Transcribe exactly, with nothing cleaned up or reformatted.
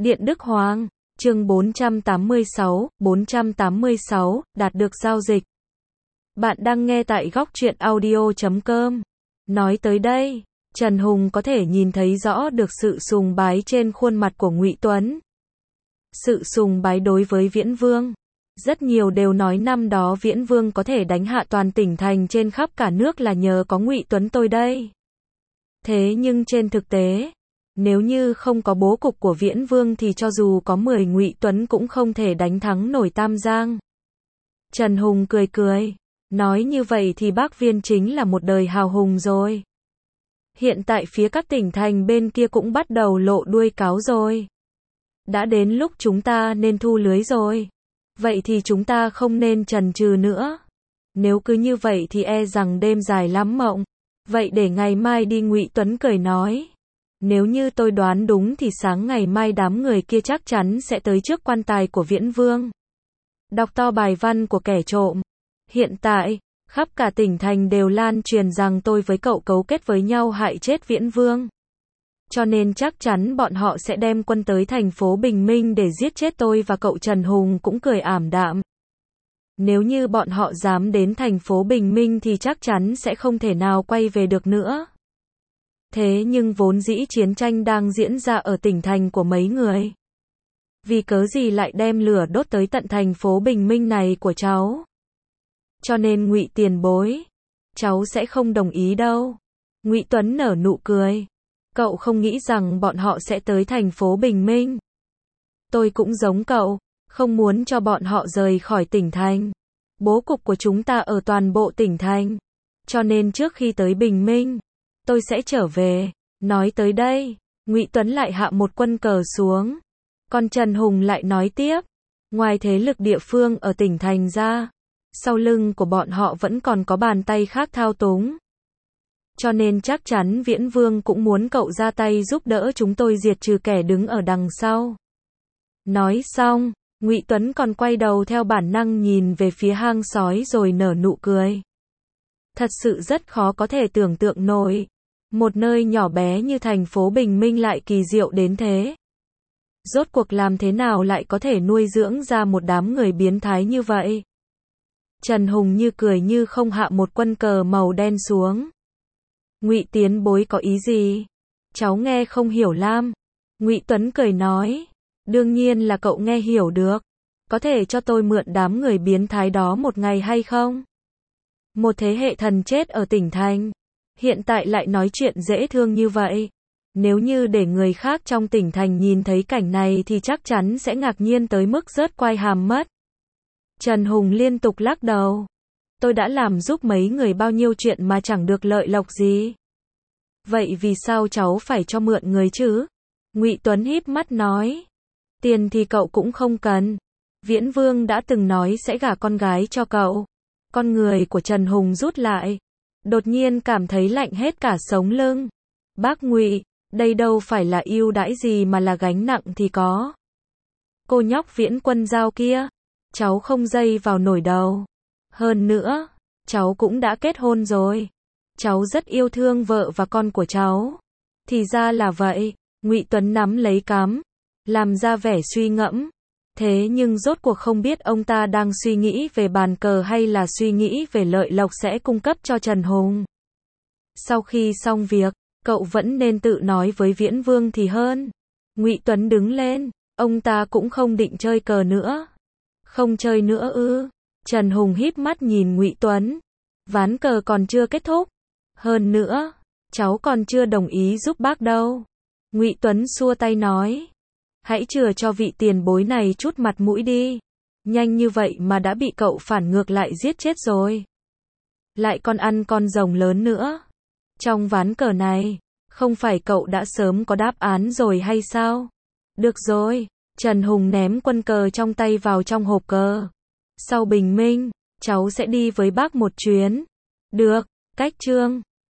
Điện Đức Hoàng, chương bốn trăm tám mươi sáu, bốn trăm tám mươi sáu, đạt được giao dịch. Bạn đang nghe tại góc truyện audio chấm com. Nói tới đây, Trần Hùng có thể nhìn thấy rõ được sự sùng bái trên khuôn mặt của Ngụy Tuấn. Sự sùng bái đối với Viễn Vương. Rất nhiều đều nói năm đó Viễn Vương có thể đánh hạ toàn tỉnh thành trên khắp cả nước là nhờ có Ngụy Tuấn tôi đây. Thế nhưng trên thực tế, nếu như không có bố cục của Viễn Vương thì cho dù có mười Ngụy Tuấn cũng không thể đánh thắng nổi Tam Giang. Trần Hùng cười cười, nói như vậy thì Bác Viên chính là một đời hào hùng rồi. Hiện tại phía các tỉnh thành bên kia cũng bắt đầu lộ đuôi cáo rồi. Đã đến lúc chúng ta nên thu lưới rồi. Vậy thì chúng ta không nên chần chừ nữa. Nếu cứ như vậy thì e rằng đêm dài lắm mộng. Vậy để ngày mai đi, Ngụy Tuấn cười nói. Nếu như tôi đoán đúng thì sáng ngày mai đám người kia chắc chắn sẽ tới trước quan tài của Viễn Vương. Đọc to bài văn của kẻ trộm. Hiện tại, khắp cả tỉnh thành đều lan truyền rằng tôi với cậu cấu kết với nhau hại chết Viễn Vương. Cho nên chắc chắn bọn họ sẽ đem quân tới thành phố Bình Minh để giết chết tôi và cậu. Trần Hùng cũng cười ảm đạm. Nếu như bọn họ dám đến thành phố Bình Minh thì chắc chắn sẽ không thể nào quay về được nữa. Thế nhưng vốn dĩ chiến tranh đang diễn ra ở tỉnh thành của mấy người. Vì cớ gì lại đem lửa đốt tới tận thành phố Bình Minh này của cháu? Cho nên Ngụy tiền bối, cháu sẽ không đồng ý đâu. Ngụy Tuấn nở nụ cười. Cậu không nghĩ rằng bọn họ sẽ tới thành phố Bình Minh. Tôi cũng giống cậu, không muốn cho bọn họ rời khỏi tỉnh thành. Bố cục của chúng ta ở toàn bộ tỉnh thành. Cho nên trước khi tới Bình Minh, tôi sẽ trở về. Nói tới đây, Ngụy Tuấn lại hạ một quân cờ xuống. Còn Trần Hùng lại nói tiếp, ngoài thế lực địa phương ở tỉnh thành ra, sau lưng của bọn họ vẫn còn có bàn tay khác thao túng. Cho nên chắc chắn Viễn Vương cũng muốn cậu ra tay giúp đỡ chúng tôi diệt trừ kẻ đứng ở đằng sau. Nói xong, Ngụy Tuấn còn quay đầu theo bản năng nhìn về phía hang sói rồi nở nụ cười. Thật sự rất khó có thể tưởng tượng nổi. Một nơi nhỏ bé như thành phố Bình Minh lại kỳ diệu đến thế. Rốt cuộc làm thế nào lại có thể nuôi dưỡng ra một đám người biến thái như vậy? Trần Hùng như cười như không hạ một quân cờ màu đen xuống. Ngụy tiền bối có ý gì? Cháu nghe không hiểu lam. Ngụy Tuấn cười nói. Đương nhiên là cậu nghe hiểu được. Có thể cho tôi mượn đám người biến thái đó một ngày hay không? Một thế hệ thần chết ở tỉnh thành. Hiện tại lại nói chuyện dễ thương như vậy. Nếu như để người khác trong tỉnh thành nhìn thấy cảnh này thì chắc chắn sẽ ngạc nhiên tới mức rớt quai hàm mất. Trần Hùng liên tục lắc đầu. Tôi đã làm giúp mấy người bao nhiêu chuyện mà chẳng được lợi lộc gì. Vậy vì sao cháu phải cho mượn người chứ? Ngụy Tuấn híp mắt nói. Tiền thì cậu cũng không cần. Viễn Vương đã từng nói sẽ gả con gái cho cậu. Con người của Trần Hùng rút lại. Đột nhiên cảm thấy lạnh hết cả sống lưng. Bác Ngụy, đây đâu phải là ưu đãi gì mà là gánh nặng thì có. Cô nhóc Viễn Quân Giao kia, cháu không dây vào nổi đầu. Hơn nữa, cháu cũng đã kết hôn rồi. Cháu rất yêu thương vợ và con của cháu. Thì ra là vậy. Ngụy Tuấn nắm lấy cắm, làm ra vẻ suy ngẫm. Thế nhưng rốt cuộc không biết ông ta đang suy nghĩ về bàn cờ hay là suy nghĩ về lợi lộc sẽ cung cấp cho Trần Hùng. Sau khi xong việc, cậu vẫn nên tự nói với Viễn Vương thì hơn. Ngụy Tuấn đứng lên, ông ta cũng không định chơi cờ nữa. Không chơi nữa ư? Trần Hùng híp mắt nhìn Ngụy Tuấn. Ván cờ còn chưa kết thúc. Hơn nữa, cháu còn chưa đồng ý giúp bác đâu. Ngụy Tuấn xua tay nói. Hãy chừa cho vị tiền bối này chút mặt mũi đi. Nhanh như vậy mà đã bị cậu phản ngược lại giết chết rồi. Lại còn ăn con rồng lớn nữa. Trong ván cờ này, không phải cậu đã sớm có đáp án rồi hay sao? Được rồi, Trần Hùng ném quân cờ trong tay vào trong hộp cờ. Sau bình minh, cháu sẽ đi với bác một chuyến. Được, cách chương.